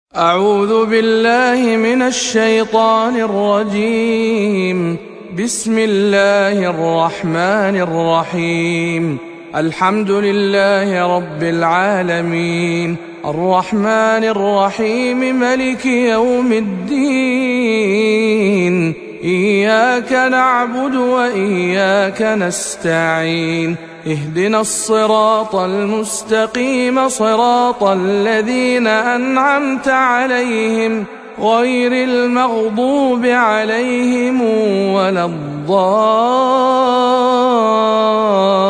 أعوذ بالله من الشيطان الرجيم. بسم الله الرحمن الرحيم. الحمد لله رب العالمين، الرحمن الرحيم، ملك يوم الدين. إياك نعبد وإياك نستعين. اهدنا الصراط المستقيم، صراط الذين أنعمت عليهم غير المغضوب عليهم ولا الضالين.